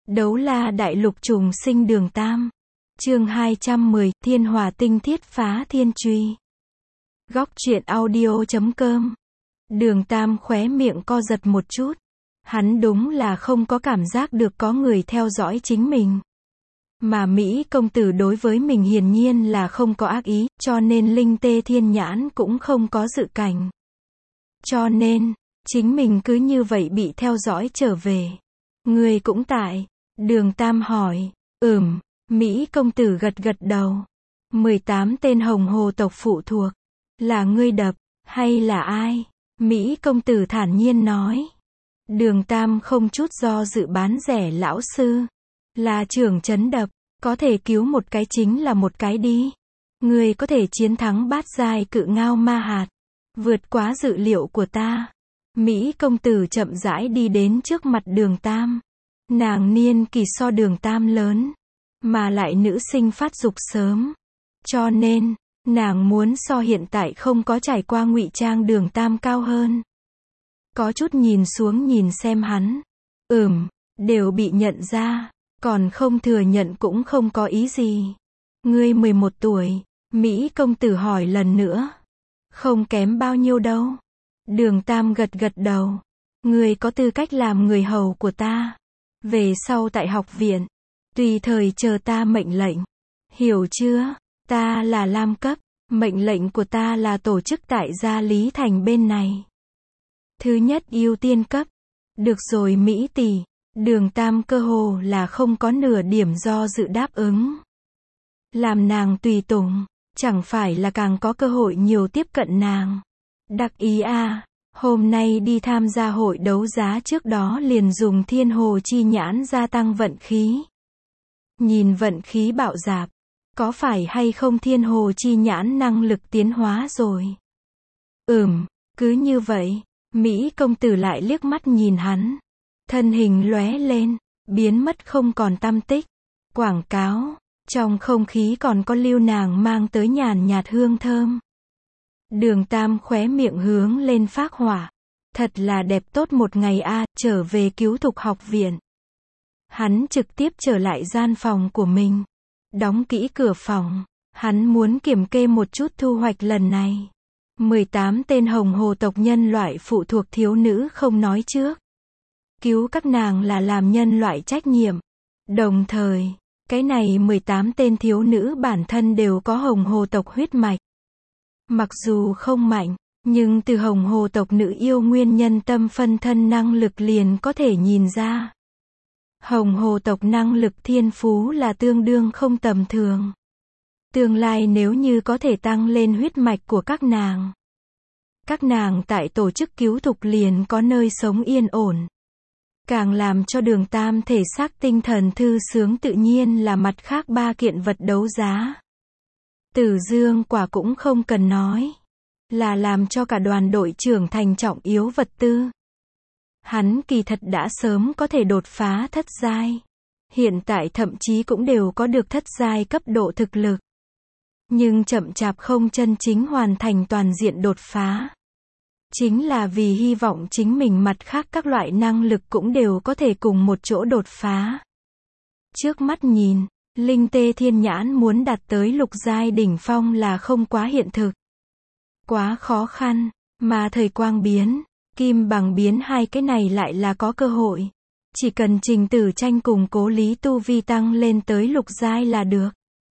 Đấu la đại lục trùng sinh đường tam. Chương 210, Thiên Hỏa tinh thiết phá thiên truy. Góc truyện audio.com. Đường tam khóe miệng co giật một chút. Hắn đúng là không có cảm giác được có người theo dõi chính mình. Mà Mỹ công tử đối với mình hiển nhiên là không có ác ý, cho nên linh tê thiên nhãn cũng không có dự cảnh. Cho nên, chính mình cứ như vậy bị theo dõi trở về. Người cũng tại. Đường tam hỏi. Mỹ công tử gật gật đầu. 18 tên hồng hồ tộc phụ thuộc. Là ngươi đập, hay là ai? Mỹ công tử thản nhiên nói. Đường tam không chút do dự bán rẻ lão sư. Là trưởng trấn đập, có thể cứu một cái chính là một cái đi. Ngươi có thể chiến thắng bát giai cự ngao ma hạt. Vượt quá dự liệu của ta. Mỹ công tử chậm rãi đi đến trước mặt đường tam. Nàng niên kỳ so đường tam lớn. Mà lại nữ sinh phát dục sớm. Cho nên, nàng muốn so hiện tại không có trải qua ngụy trang đường tam cao hơn. Có chút nhìn xuống nhìn xem hắn. Đều bị nhận ra. Còn không thừa nhận cũng không có ý gì. Ngươi 11 tuổi. Mỹ công tử hỏi lần nữa. Không kém bao nhiêu đâu. Đường tam gật gật đầu. Ngươi có tư cách làm người hầu của ta. Về sau tại học viện. Tùy thời chờ ta mệnh lệnh. Hiểu chưa? Ta là lam cấp. Mệnh lệnh của ta là tổ chức tại gia Lý Thành bên này. Thứ nhất ưu tiên cấp. Được rồi Mỹ tỷ. Đường tam cơ hồ là không có nửa điểm do dự đáp ứng. Làm nàng tùy tùng. Chẳng phải là càng có cơ hội nhiều tiếp cận nàng. Đặc ý a. Hôm nay đi tham gia hội đấu giá trước đó liền dùng thiên hồ chi nhãn gia tăng vận khí. Nhìn vận khí bạo dạp. Có phải hay không thiên hồ chi nhãn năng lực tiến hóa rồi? Cứ như vậy. Mỹ công tử lại liếc mắt nhìn hắn. Thân hình lóe lên. Biến mất không còn tăm tích. Quảng cáo. Trong không khí còn có lưu nàng mang tới nhàn nhạt hương thơm. Đường tam khóe miệng hướng lên phác hỏa. Thật là đẹp tốt một ngày a. Trở về cứu thục học viện. Hắn trực tiếp trở lại gian phòng của mình. Đóng kỹ cửa phòng. Hắn muốn kiểm kê một chút thu hoạch lần này. 18 tên hồng hồ tộc nhân loại phụ thuộc thiếu nữ không nói trước. Cứu các nàng là làm nhân loại trách nhiệm. Đồng thời, cái này 18 tên thiếu nữ bản thân đều có hồng hồ tộc huyết mạch. Mặc dù không mạnh, nhưng từ hồng hồ tộc nữ yêu nguyên nhân tâm phân thân năng lực liền có thể nhìn ra. Hồng hồ tộc năng lực thiên phú là tương đương không tầm thường. Tương lai nếu như có thể tăng lên huyết mạch của các nàng. Các nàng tại tổ chức cứu thục liền có nơi sống yên ổn. Càng làm cho đường tam thể xác tinh thần thư sướng tự nhiên là mặt khác ba kiện vật đấu giá. Tử dương quả cũng không cần nói. Là làm cho cả đoàn đội trưởng thành trọng yếu vật tư. Hắn kỳ thật đã sớm có thể đột phá thất giai. Hiện tại thậm chí cũng đều có được thất giai cấp độ thực lực. Nhưng chậm chạp không chân chính hoàn thành toàn diện đột phá. Chính là vì hy vọng chính mình mặt khác các loại năng lực cũng đều có thể cùng một chỗ đột phá. Trước mắt nhìn, linh tê thiên nhãn muốn đạt tới lục giai đỉnh phong là không quá hiện thực. Quá khó khăn, mà thời quang biến, kim bằng biến hai cái này lại là có cơ hội. Chỉ cần Trình Tử Tranh cùng Cố Lý tu vi tăng lên tới lục giai là được.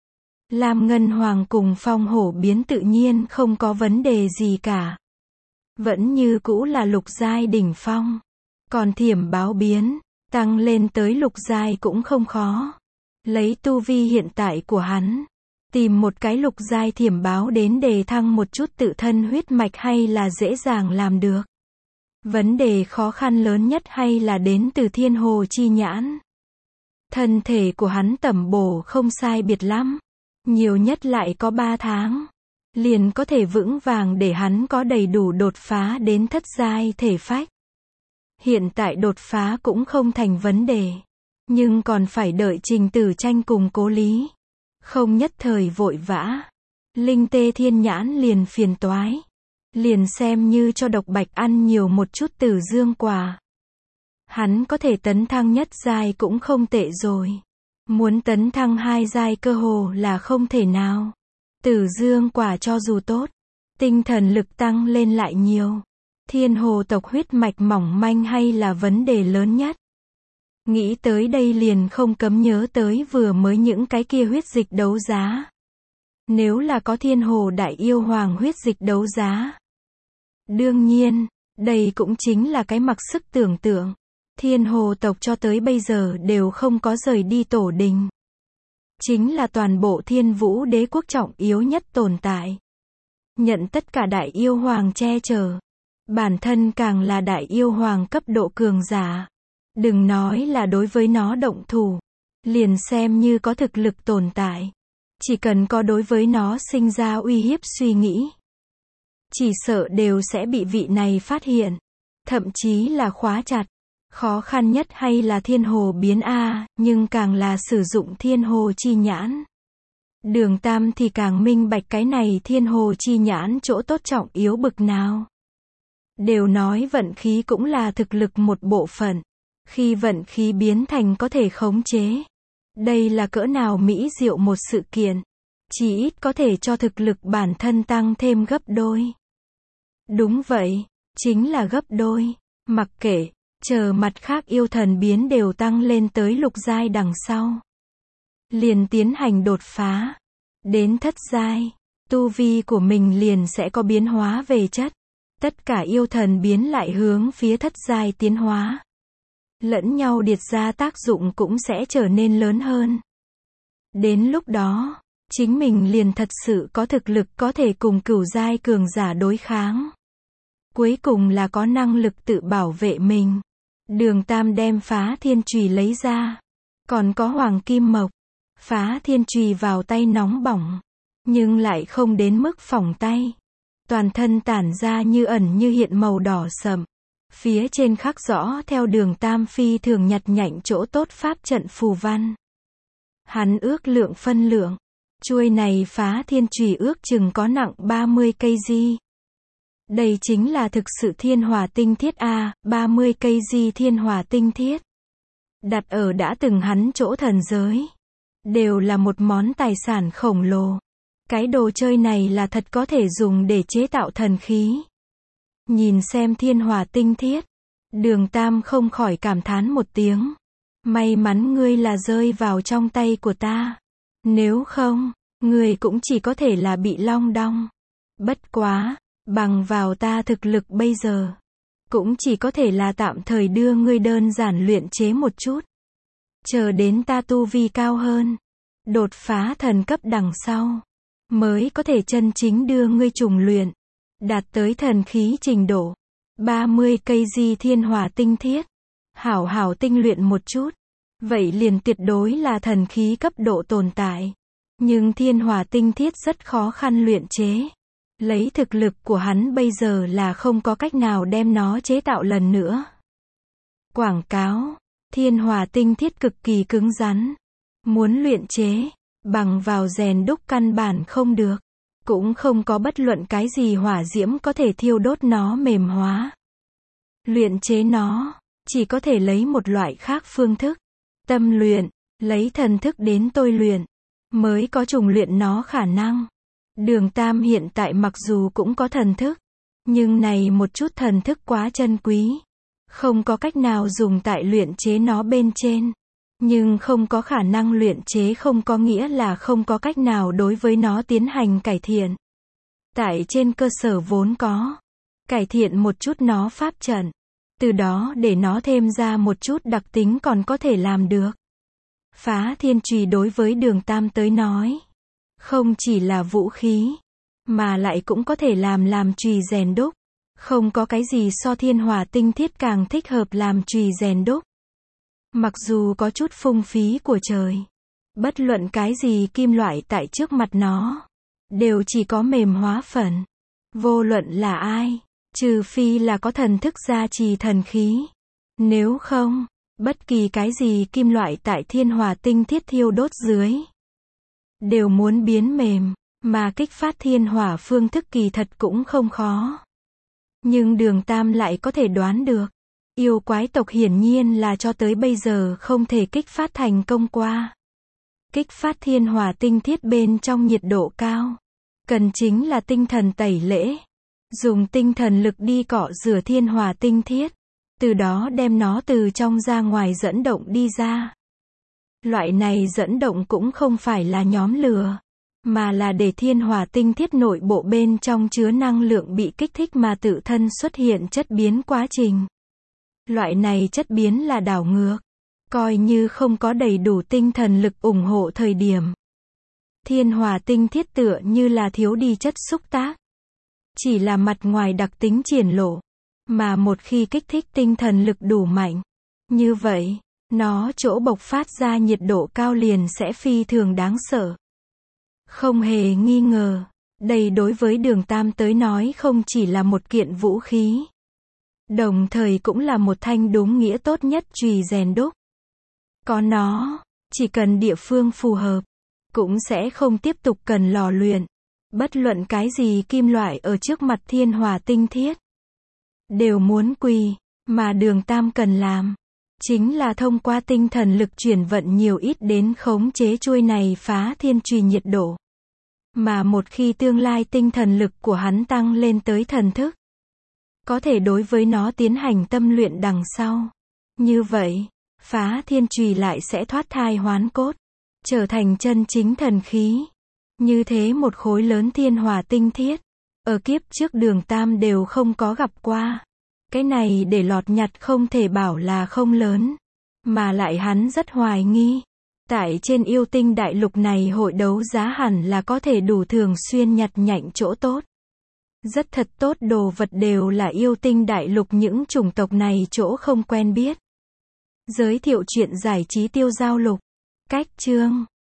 Lam Ngân Hoàng cùng Phong Hổ biến tự nhiên không có vấn đề gì cả. Vẫn như cũ là lục giai đỉnh phong. Còn Thiểm Báo biến, tăng lên tới lục giai cũng không khó. Lấy tu vi hiện tại của hắn, tìm một cái lục giai Thiểm Báo đến đề thăng một chút tự thân huyết mạch hay là dễ dàng làm được. Vấn đề khó khăn lớn nhất hay là đến từ thiên hồ chi nhãn. Thân thể của hắn tẩm bổ không sai biệt lắm. Nhiều nhất lại có 3 tháng. Liền có thể vững vàng để hắn có đầy đủ đột phá đến thất giai thể phách. Hiện tại đột phá cũng không thành vấn đề. Nhưng còn phải đợi Trình Tử Tranh cùng Cố Lý. Không nhất thời vội vã. Linh tê thiên nhãn liền phiền toái. Liền xem như cho độc bạch ăn nhiều một chút tử dương quả. Hắn có thể tấn thăng nhất giai cũng không tệ rồi. Muốn tấn thăng 2 giai cơ hồ là không thể nào. Tử dương quả cho dù tốt, tinh thần lực tăng lên lại nhiều. Thiên hồ tộc huyết mạch mỏng manh hay là vấn đề lớn nhất. Nghĩ tới đây liền không cấm nhớ tới vừa mới những cái kia huyết dịch đấu giá. Nếu là có thiên hồ đại yêu hoàng huyết dịch đấu giá. Đương nhiên, đây cũng chính là cái mặc sức tưởng tượng. Thiên hồ tộc cho tới bây giờ đều không có rời đi tổ đình. Chính là toàn bộ thiên vũ đế quốc trọng yếu nhất tồn tại. Nhận tất cả đại yêu hoàng che chở. Bản thân càng là đại yêu hoàng cấp độ cường giả. Đừng nói là đối với nó động thủ. Liền xem như có thực lực tồn tại. Chỉ cần có đối với nó sinh ra uy hiếp suy nghĩ. Chỉ sợ đều sẽ bị vị này phát hiện. Thậm chí là khóa chặt. Khó khăn nhất hay là thiên hồ biến A, nhưng càng là sử dụng thiên hồ chi nhãn. Đường Tam thì càng minh bạch cái này thiên hồ chi nhãn chỗ tốt trọng yếu bực nào. Đều nói vận khí cũng là thực lực một bộ phận. Khi vận khí biến thành có thể khống chế. Đây là cỡ nào mỹ diệu một sự kiện. Chỉ ít có thể cho thực lực bản thân tăng thêm gấp đôi. Đúng vậy, chính là gấp đôi. Mặc kệ, chờ mặt khác yêu thần biến đều tăng lên tới lục giai đằng sau. Liền tiến hành đột phá. Đến thất giai, tu vi của mình liền sẽ có biến hóa về chất. Tất cả yêu thần biến lại hướng phía thất giai tiến hóa. Lẫn nhau điệt ra tác dụng cũng sẽ trở nên lớn hơn. Đến lúc đó, chính mình liền thật sự có thực lực có thể cùng cửu giai cường giả đối kháng. Cuối cùng là có năng lực tự bảo vệ mình. Đường Tam đem phá thiên chùy lấy ra. Còn có hoàng kim mộc. Phá thiên chùy vào tay nóng bỏng. Nhưng lại không đến mức phỏng tay. Toàn thân tản ra như ẩn như hiện màu đỏ sậm. Phía trên khắc rõ theo Đường Tam phi thường nhặt nhạnh chỗ tốt pháp trận phù văn. Hắn ước lượng phân lượng. Chuôi này phá thiên chùy ước chừng có nặng 30 kg. Đây chính là thực sự thiên hỏa tinh thiết A, 30 kg thiên hỏa tinh thiết. Đặt ở đã từng hắn chỗ thần giới. Đều là một món tài sản khổng lồ. Cái đồ chơi này là thật có thể dùng để chế tạo thần khí. Nhìn xem thiên hỏa tinh thiết. Đường Tam không khỏi cảm thán một tiếng. May mắn ngươi là rơi vào trong tay của ta. Nếu không, ngươi cũng chỉ có thể là bị long đong. Bất quá, bằng vào ta thực lực bây giờ. Cũng chỉ có thể là tạm thời đưa ngươi đơn giản luyện chế một chút. Chờ đến ta tu vi cao hơn. Đột phá thần cấp đằng sau. Mới có thể chân chính đưa ngươi trùng luyện. Đạt tới thần khí trình độ. 30 kg thiên hỏa tinh thiết. Hảo hảo tinh luyện một chút. Vậy liền tuyệt đối là thần khí cấp độ tồn tại. Nhưng thiên hỏa tinh thiết rất khó khăn luyện chế. Lấy thực lực của hắn bây giờ là không có cách nào đem nó chế tạo lần nữa. Quảng cáo. Thiên hỏa tinh thiết cực kỳ cứng rắn. Muốn luyện chế. Bằng vào rèn đúc căn bản không được. Cũng không có bất luận cái gì hỏa diễm có thể thiêu đốt nó mềm hóa. Luyện chế nó. Chỉ có thể lấy một loại khác phương thức. Tâm luyện. Lấy thần thức đến tôi luyện. Mới có trùng luyện nó khả năng. Đường Tam hiện tại mặc dù cũng có thần thức. Nhưng này một chút thần thức quá chân quý. Không có cách nào dùng tại luyện chế nó bên trên. Nhưng không có khả năng luyện chế không có nghĩa là không có cách nào đối với nó tiến hành cải thiện. Tại trên cơ sở vốn có. Cải thiện một chút nó pháp trận. Từ đó để nó thêm ra một chút đặc tính còn có thể làm được. Phá thiên chùy đối với Đường Tam tới nói. Không chỉ là vũ khí. Mà lại cũng có thể làm chùy rèn đúc. Không có cái gì so thiên hỏa tinh thiết càng thích hợp làm chùy rèn đúc. Mặc dù có chút phung phí của trời. Bất luận cái gì kim loại tại trước mặt nó. Đều chỉ có mềm hóa phần. Vô luận là ai. Trừ phi là có thần thức gia trì thần khí. Nếu không, bất kỳ cái gì kim loại tại thiên hỏa tinh thiết thiêu đốt dưới. Đều muốn biến mềm. Mà kích phát thiên hỏa phương thức kỳ thật cũng không khó. Nhưng Đường Tam lại có thể đoán được. Yêu quái tộc hiển nhiên là cho tới bây giờ không thể kích phát thành công qua. Kích phát thiên hỏa tinh thiết bên trong nhiệt độ cao. Cần chính là tinh thần tẩy lễ. Dùng tinh thần lực đi cọ rửa thiên hỏa tinh thiết. Từ đó đem nó từ trong ra ngoài dẫn động đi ra. Loại này dẫn động cũng không phải là nhóm lửa, mà là để thiên hỏa tinh thiết nội bộ bên trong chứa năng lượng bị kích thích mà tự thân xuất hiện chất biến quá trình. Loại này chất biến là đảo ngược. Coi như không có đầy đủ tinh thần lực ủng hộ thời điểm. Thiên hỏa tinh thiết tựa như là thiếu đi chất xúc tác. Chỉ là mặt ngoài đặc tính triển lộ. Mà một khi kích thích tinh thần lực đủ mạnh. Như vậy, nó chỗ bộc phát ra nhiệt độ cao liền sẽ phi thường đáng sợ. Không hề nghi ngờ. Đây đối với Đường Tam tới nói không chỉ là một kiện vũ khí. Đồng thời cũng là một thanh đúng nghĩa tốt nhất chùy rèn đúc. Có nó, chỉ cần địa phương phù hợp, cũng sẽ không tiếp tục cần lò luyện. Bất luận cái gì kim loại ở trước mặt thiên hỏa tinh thiết, đều muốn quỳ, mà Đường Tam cần làm, chính là thông qua tinh thần lực chuyển vận nhiều ít đến khống chế chuôi này phá thiên chùy nhiệt độ. Mà một khi tương lai tinh thần lực của hắn tăng lên tới thần thức, có thể đối với nó tiến hành tâm luyện đằng sau. Như vậy, phá thiên chùy lại sẽ thoát thai hoán cốt, trở thành chân chính thần khí. Như thế một khối lớn thiên hỏa tinh thiết, ở kiếp trước Đường Tam đều không có gặp qua. Cái này để lọt nhặt không thể bảo là không lớn, mà lại hắn rất hoài nghi. Tại trên yêu tinh đại lục này hội đấu giá hẳn là có thể đủ thường xuyên nhặt nhạnh chỗ tốt. Rất thật tốt đồ vật đều là yêu tinh đại lục những chủng tộc này chỗ không quen biết. Giới thiệu chuyện giải trí tiêu giao lục. Cách chương